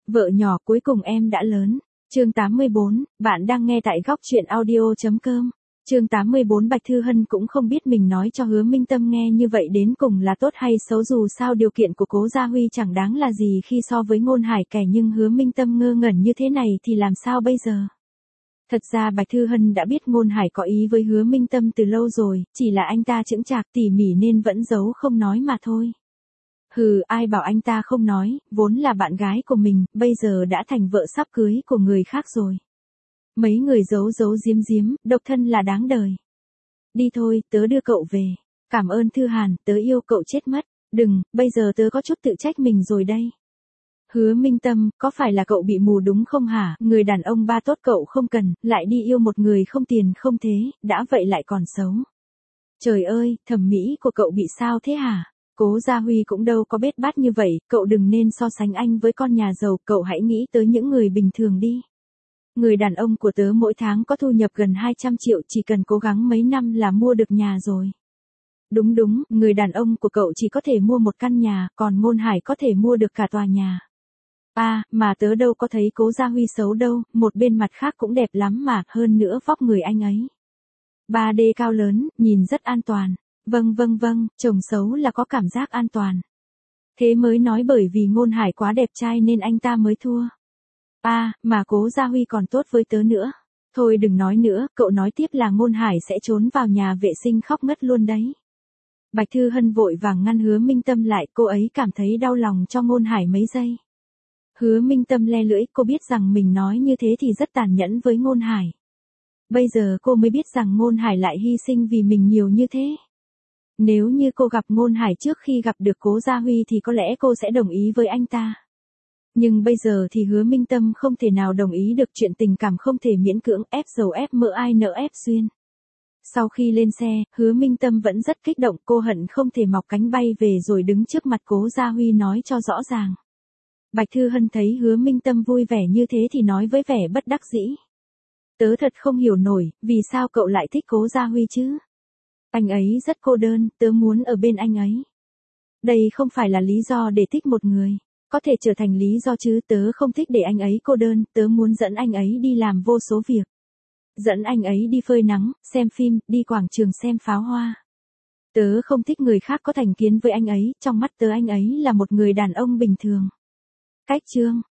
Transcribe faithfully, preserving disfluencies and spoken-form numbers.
Vợ nhỏ cuối cùng em đã lớn. Chương tám mươi bốn, bạn đang nghe tại góc truyện audio.com. Chương tám mươi bốn Bạch Thư Hân cũng không biết mình nói cho Hứa Minh Tâm nghe như vậy đến cùng là tốt hay xấu, dù sao điều kiện của Cố Gia Huy chẳng đáng là gì khi so với Ngôn Hải kẻ, nhưng Hứa Minh Tâm ngơ ngẩn như thế này thì làm sao bây giờ? Thật ra Bạch Thư Hân đã biết Ngôn Hải có ý với Hứa Minh Tâm từ lâu rồi, chỉ là anh ta chững chạc tỉ mỉ nên vẫn giấu không nói mà thôi. Hừ, ai bảo anh ta không nói, vốn là bạn gái của mình, bây giờ đã thành vợ sắp cưới của người khác rồi. Mấy người giấu giấu giếm giếm, độc thân là đáng đời. Đi thôi, tớ đưa cậu về. Cảm ơn Thư Hàn, tớ yêu cậu chết mất. Đừng, bây giờ tớ có chút tự trách mình rồi đây. Hứa Minh Tâm, có phải là cậu bị mù đúng không hả? Người đàn ông ba tốt cậu không cần, lại đi yêu một người không tiền không thế, đã vậy lại còn xấu. Trời ơi, thẩm mỹ của cậu bị sao thế hả? Cố Gia Huy cũng đâu có bết bát như vậy, cậu đừng nên so sánh anh với con nhà giàu, cậu hãy nghĩ tới những người bình thường đi. Người đàn ông của tớ mỗi tháng có thu nhập gần hai trăm triệu, chỉ cần cố gắng mấy năm là mua được nhà rồi. Đúng đúng, người đàn ông của cậu chỉ có thể mua một căn nhà, còn Ngôn Hải có thể mua được cả tòa nhà. À, mà tớ đâu có thấy Cố Gia Huy xấu đâu, một bên mặt khác cũng đẹp lắm mà, hơn nữa vóc người anh ấy. ba D cao lớn, nhìn rất an toàn. Vâng vâng vâng, chồng xấu là có cảm giác an toàn. Thế mới nói bởi vì Ngôn Hải quá đẹp trai nên anh ta mới thua. À, mà Cố Gia Huy còn tốt với tớ nữa. Thôi đừng nói nữa, cậu nói tiếp là Ngôn Hải sẽ trốn vào nhà vệ sinh khóc ngất luôn đấy. Bạch Thư Hân vội vàng ngăn Hứa Minh Tâm lại, cô ấy cảm thấy đau lòng cho Ngôn Hải mấy giây. Hứa Minh Tâm le lưỡi, cô biết rằng mình nói như thế thì rất tàn nhẫn với Ngôn Hải. Bây giờ cô mới biết rằng Ngôn Hải lại hy sinh vì mình nhiều như thế. Nếu như cô gặp Ngôn Hải trước khi gặp được Cố Gia Huy thì có lẽ cô sẽ đồng ý với anh ta. Nhưng bây giờ thì Hứa Minh Tâm không thể nào đồng ý được, chuyện tình cảm không thể miễn cưỡng, ép dầu ép mỡ ai nỡ ép duyên. Sau khi lên xe, Hứa Minh Tâm vẫn rất kích động, cô hận không thể mọc cánh bay về rồi đứng trước mặt Cố Gia Huy nói cho rõ ràng. Bạch Thư Hân thấy Hứa Minh Tâm vui vẻ như thế thì nói với vẻ bất đắc dĩ. Tớ thật không hiểu nổi, vì sao cậu lại thích Cố Gia Huy chứ? Anh ấy rất cô đơn, tớ muốn ở bên anh ấy. Đây không phải là lý do để thích một người. Có thể trở thành lý do chứ, tớ không thích để anh ấy cô đơn, tớ muốn dẫn anh ấy đi làm vô số việc. Dẫn anh ấy đi phơi nắng, xem phim, đi quảng trường xem pháo hoa. Tớ không thích người khác có thành kiến với anh ấy, trong mắt tớ anh ấy là một người đàn ông bình thường. Cách chương